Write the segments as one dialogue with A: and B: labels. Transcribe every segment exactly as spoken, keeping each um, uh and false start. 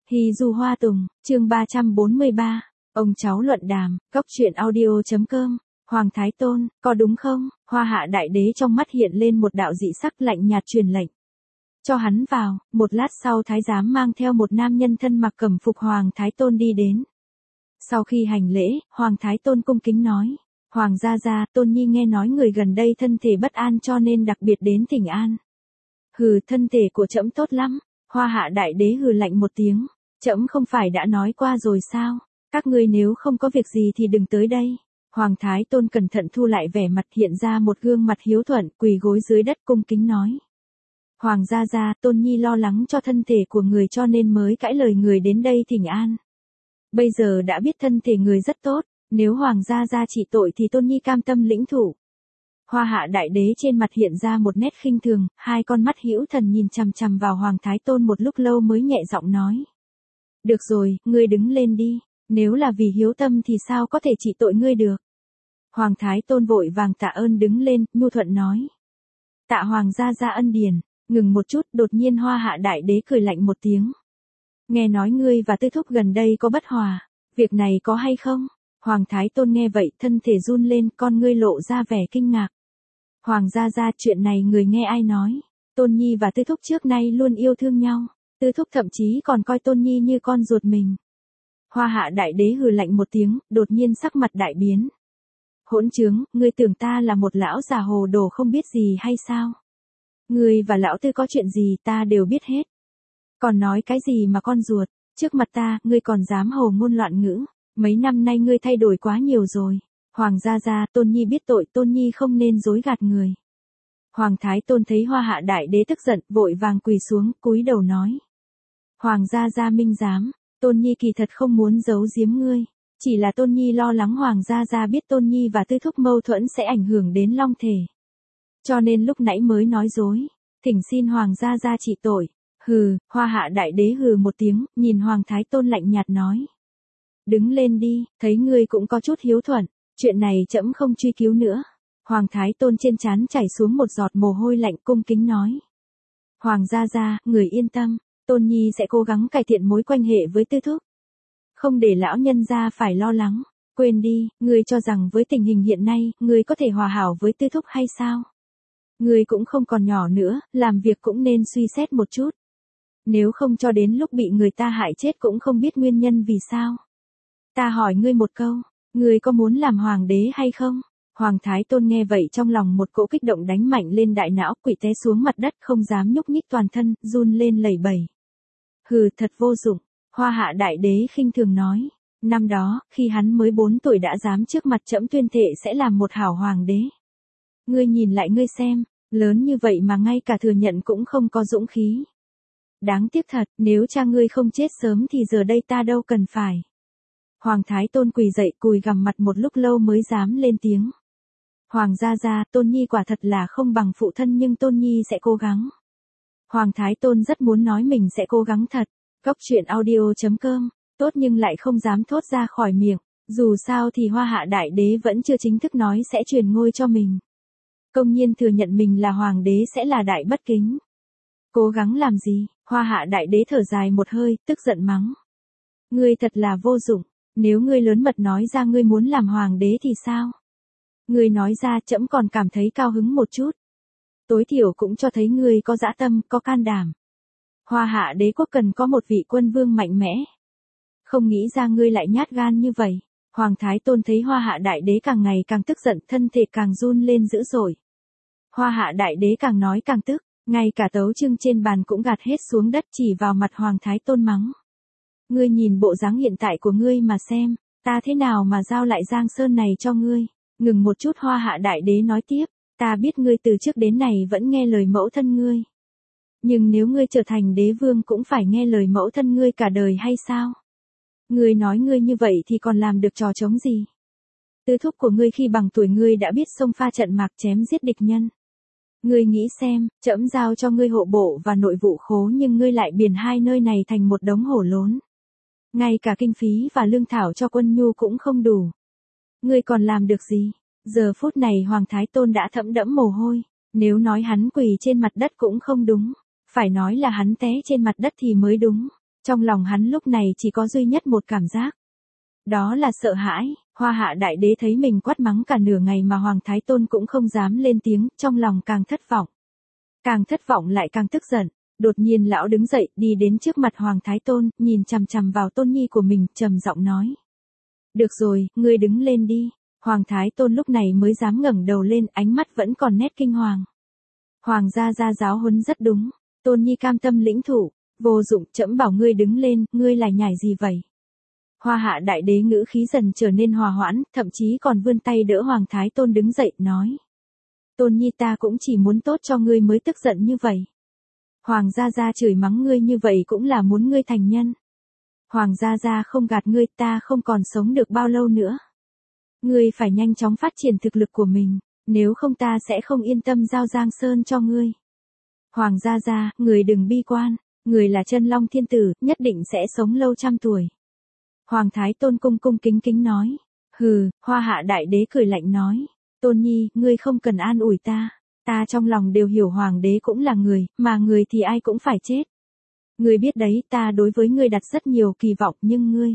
A: Hy Du Hoa Tùng, chương ba trăm bốn mươi ba, ông cháu luận đàm, góc truyện audio.com, Hoàng Thái Tôn, có đúng không? Hoa Hạ Đại Đế trong mắt hiện lên một đạo dị sắc lạnh nhạt truyền lệnh. Cho hắn vào, một lát sau thái giám mang theo một nam nhân thân mặc cẩm phục Hoàng Thái Tôn đi đến. Sau khi hành lễ, Hoàng Thái Tôn cung kính nói, Hoàng gia gia, Tôn Nhi nghe nói người gần đây thân thể bất an cho nên đặc biệt đến thỉnh an. Hừ, thân thể của trẫm tốt lắm. Hoa Hạ Đại Đế hừ lạnh một tiếng, trẫm không phải đã nói qua rồi sao, các ngươi nếu không có việc gì thì đừng tới đây. Hoàng Thái Tôn cẩn thận thu lại vẻ mặt, hiện ra một gương mặt hiếu thuận, quỳ gối dưới đất cung kính nói. Hoàng gia gia, Tôn Nhi lo lắng cho thân thể của người cho nên mới cãi lời người đến đây thỉnh an. Bây giờ đã biết thân thể người rất tốt, nếu Hoàng gia gia trị tội thì Tôn Nhi cam tâm lĩnh thủ. Hoa Hạ Đại Đế trên mặt hiện ra một nét khinh thường, hai con mắt hữu thần nhìn chằm chằm vào Hoàng Thái Tôn một lúc lâu mới nhẹ giọng nói. Được rồi, ngươi đứng lên đi, nếu là vì hiếu tâm thì sao có thể trị tội ngươi được. Hoàng Thái Tôn vội vàng tạ ơn đứng lên, nhu thuận nói. Tạ Hoàng gia gia ân điển, ngừng một chút, đột nhiên Hoa Hạ Đại Đế cười lạnh một tiếng. Nghe nói ngươi và Tư Thúc gần đây có bất hòa, việc này có hay không? Hoàng Thái Tôn nghe vậy, thân thể run lên, con ngươi lộ ra vẻ kinh ngạc. Hoàng gia gia, chuyện này người nghe ai nói? Tôn Nhi và Tư Thúc trước nay luôn yêu thương nhau, Tư Thúc thậm chí còn coi Tôn Nhi như con ruột mình. Hoa Hạ Đại Đế hừ lạnh một tiếng, đột nhiên sắc mặt đại biến. Hỗn trướng, ngươi tưởng ta là một lão già hồ đồ không biết gì hay sao? Ngươi và lão Tư có chuyện gì ta đều biết hết. Còn nói cái gì mà con ruột, trước mặt ta, ngươi còn dám hồ ngôn loạn ngữ, mấy năm nay ngươi thay đổi quá nhiều rồi. Hoàng gia gia, Tôn Nhi biết tội, Tôn Nhi không nên dối gạt người. Hoàng Thái Tôn thấy Hoa Hạ Đại Đế tức giận, vội vàng quỳ xuống, cúi đầu nói. Hoàng gia gia minh giám, Tôn Nhi kỳ thật không muốn giấu giếm ngươi, chỉ là Tôn Nhi lo lắng Hoàng gia gia biết Tôn Nhi và Tư Thúc mâu thuẫn sẽ ảnh hưởng đến long thể. Cho nên lúc nãy mới nói dối, thỉnh xin Hoàng gia gia trị tội. Hừ, Hoa Hạ Đại Đế hừ một tiếng, nhìn Hoàng Thái Tôn lạnh nhạt nói. Đứng lên đi, thấy ngươi cũng có chút hiếu thuận. Chuyện này trẫm không truy cứu nữa. Hoàng Thái Tôn trên trán chảy xuống một giọt mồ hôi lạnh, cung kính nói. Hoàng gia gia, người yên tâm, Tôn Nhi sẽ cố gắng cải thiện mối quan hệ với Tư Thúc. Không để lão nhân gia phải lo lắng. Quên đi, ngươi cho rằng với tình hình hiện nay, ngươi có thể hòa hảo với Tư Thúc hay sao? Ngươi cũng không còn nhỏ nữa, làm việc cũng nên suy xét một chút. Nếu không cho đến lúc bị người ta hại chết cũng không biết nguyên nhân vì sao. Ta hỏi ngươi một câu. Ngươi có muốn làm hoàng đế hay không? Hoàng Thái Tôn nghe vậy trong lòng một cỗ kích động đánh mạnh lên đại não, quỵ té xuống mặt đất không dám nhúc nhích toàn thân, run lên lẩy bẩy. Hừ, thật vô dụng. Hoa Hạ Đại Đế khinh thường nói. Năm đó, khi hắn mới bốn tuổi đã dám trước mặt trẫm tuyên thệ sẽ làm một hảo hoàng đế. Ngươi nhìn lại ngươi xem, lớn như vậy mà ngay cả thừa nhận cũng không có dũng khí. Đáng tiếc thật, nếu cha ngươi không chết sớm thì giờ đây ta đâu cần phải. Hoàng Thái Tôn quỳ dậy cùi gằm mặt một lúc lâu mới dám lên tiếng. Hoàng gia gia, Tôn Nhi quả thật là không bằng phụ thân nhưng Tôn Nhi sẽ cố gắng. Hoàng Thái Tôn rất muốn nói mình sẽ cố gắng thật. Góc truyện audio.com, tốt nhưng lại không dám thốt ra khỏi miệng. Dù sao thì Hoa Hạ Đại Đế vẫn chưa chính thức nói sẽ truyền ngôi cho mình. Công nhiên thừa nhận mình là hoàng đế sẽ là đại bất kính. Cố gắng làm gì? Hoa Hạ Đại Đế thở dài một hơi, tức giận mắng. Ngươi thật là vô dụng. Nếu ngươi lớn mật nói ra ngươi muốn làm hoàng đế thì sao? Ngươi nói ra trẫm còn cảm thấy cao hứng một chút. Tối thiểu cũng cho thấy ngươi có dã tâm, có can đảm. Hoa Hạ Đế quốc cần có một vị quân vương mạnh mẽ. Không nghĩ ra ngươi lại nhát gan như vậy. Hoàng Thái Tôn thấy Hoa Hạ Đại Đế càng ngày càng tức giận, thân thể càng run lên dữ dội. Hoa Hạ Đại Đế càng nói càng tức, ngay cả tấu chương trên bàn cũng gạt hết xuống đất chỉ vào mặt Hoàng Thái Tôn mắng. Ngươi nhìn bộ dáng hiện tại của ngươi mà xem, ta thế nào mà giao lại Giang Sơn này cho ngươi. Ngừng một chút Hoa Hạ Đại Đế nói tiếp, ta biết ngươi từ trước đến nay vẫn nghe lời mẫu thân ngươi. Nhưng nếu ngươi trở thành đế vương cũng phải nghe lời mẫu thân ngươi cả đời hay sao? Ngươi nói ngươi như vậy thì còn làm được trò trống gì? Tư thúc của ngươi khi bằng tuổi ngươi đã biết xông pha trận mạc chém giết địch nhân. Ngươi nghĩ xem, trẫm giao cho ngươi hộ bộ và nội vụ khố nhưng ngươi lại biển hai nơi này thành một đống hổ lốn. Ngay cả kinh phí và lương thảo cho quân nhu cũng không đủ. Ngươi còn làm được gì? Giờ phút này Hoàng Thái Tôn đã thấm đẫm mồ hôi. Nếu nói hắn quỳ trên mặt đất cũng không đúng. Phải nói là hắn té trên mặt đất thì mới đúng. Trong lòng hắn lúc này chỉ có duy nhất một cảm giác. Đó là sợ hãi, Hoa Hạ đại đế thấy mình quát mắng cả nửa ngày mà Hoàng Thái Tôn cũng không dám lên tiếng, trong lòng càng thất vọng. Càng thất vọng lại càng tức giận, đột nhiên lão đứng dậy, đi đến trước mặt Hoàng Thái Tôn, nhìn chằm chằm vào Tôn Nhi của mình, trầm giọng nói. Được rồi, ngươi đứng lên đi. Hoàng Thái Tôn lúc này mới dám ngẩng đầu lên, ánh mắt vẫn còn nét kinh hoàng. Hoàng gia gia giáo huấn rất đúng, Tôn Nhi cam tâm lĩnh thụ, vô dụng, trẫm bảo ngươi đứng lên, ngươi lại nhảy gì vậy? Hoa Hạ đại đế ngữ khí dần trở nên hòa hoãn, thậm chí còn vươn tay đỡ Hoàng Thái Tôn đứng dậy, nói. Tôn Nhi ta cũng chỉ muốn tốt cho ngươi mới tức giận như vậy. Hoàng gia gia chửi mắng ngươi như vậy cũng là muốn ngươi thành nhân. Hoàng gia gia không gạt ngươi, ta không còn sống được bao lâu nữa. Ngươi phải nhanh chóng phát triển thực lực của mình, nếu không ta sẽ không yên tâm giao Giang Sơn cho ngươi. Hoàng gia gia, người đừng bi quan, người là chân long thiên tử, nhất định sẽ sống lâu trăm tuổi. Hoàng Thái Tôn cung cung kính kính nói. Hừ, Hoa Hạ đại đế cười lạnh nói. Tôn Nhi, ngươi không cần an ủi ta. Ta trong lòng đều hiểu Hoàng đế cũng là người, mà người thì ai cũng phải chết. Ngươi biết đấy, ta đối với ngươi đặt rất nhiều kỳ vọng, nhưng ngươi.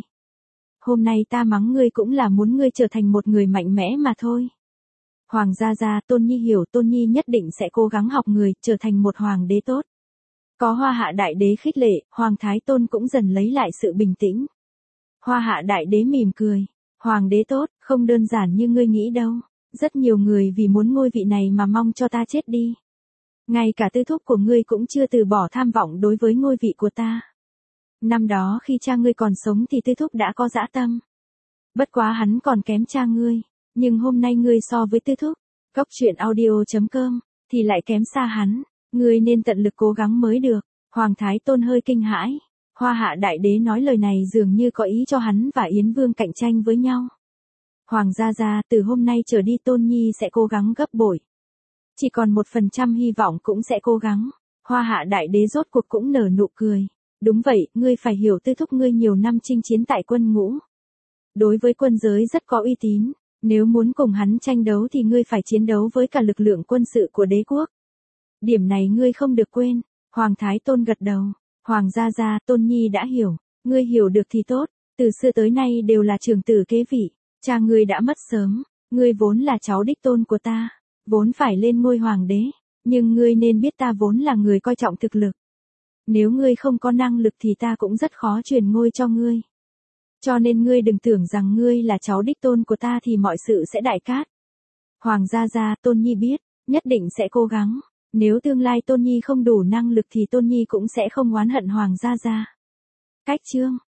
A: Hôm nay ta mắng ngươi cũng là muốn ngươi trở thành một người mạnh mẽ mà thôi. Hoàng gia gia, Tôn Nhi hiểu, Tôn Nhi nhất định sẽ cố gắng học người, trở thành một hoàng đế tốt. Có Hoa Hạ đại đế khích lệ, Hoàng Thái Tôn cũng dần lấy lại sự bình tĩnh. Hoa Hạ đại đế mỉm cười. Hoàng đế tốt, không đơn giản như ngươi nghĩ đâu. Rất nhiều người vì muốn ngôi vị này mà mong cho ta chết đi. Ngay cả tư thúc của ngươi cũng chưa từ bỏ tham vọng đối với ngôi vị của ta. Năm đó khi cha ngươi còn sống thì tư thúc đã có dã tâm. Bất quá hắn còn kém cha ngươi. Nhưng hôm nay ngươi so với tư thúc, Cốc truyện audio chấm com, thì lại kém xa hắn. Ngươi nên tận lực cố gắng mới được. Hoàng Thái Tôn hơi kinh hãi. Hoa Hạ đại đế nói lời này dường như có ý cho hắn và Yến Vương cạnh tranh với nhau. Hoàng gia gia, từ hôm nay trở đi Tôn Nhi sẽ cố gắng gấp bội. Chỉ còn một phần trăm hy vọng cũng sẽ cố gắng. Hoa Hạ đại đế rốt cuộc cũng nở nụ cười. Đúng vậy, ngươi phải hiểu tư thúc ngươi nhiều năm chinh chiến tại quân ngũ. Đối với quân giới rất có uy tín. Nếu muốn cùng hắn tranh đấu thì ngươi phải chiến đấu với cả lực lượng quân sự của đế quốc. Điểm này ngươi không được quên. Hoàng Thái Tôn gật đầu. Hoàng gia gia, Tôn Nhi đã hiểu. Ngươi hiểu được thì tốt. Từ xưa tới nay đều là trưởng tử kế vị. Cha ngươi đã mất sớm. Ngươi vốn là cháu đích tôn của ta. Vốn phải lên ngôi hoàng đế. Nhưng ngươi nên biết ta vốn là người coi trọng thực lực. Nếu ngươi không có năng lực thì ta cũng rất khó truyền ngôi cho ngươi. Cho nên ngươi đừng tưởng rằng ngươi là cháu đích tôn của ta thì mọi sự sẽ đại cát. Hoàng gia gia, Tôn Nhi biết, nhất định sẽ cố gắng. Nếu tương lai Tôn Nhi không đủ năng lực thì Tôn Nhi cũng sẽ không oán hận Hoàng gia gia. Cách chương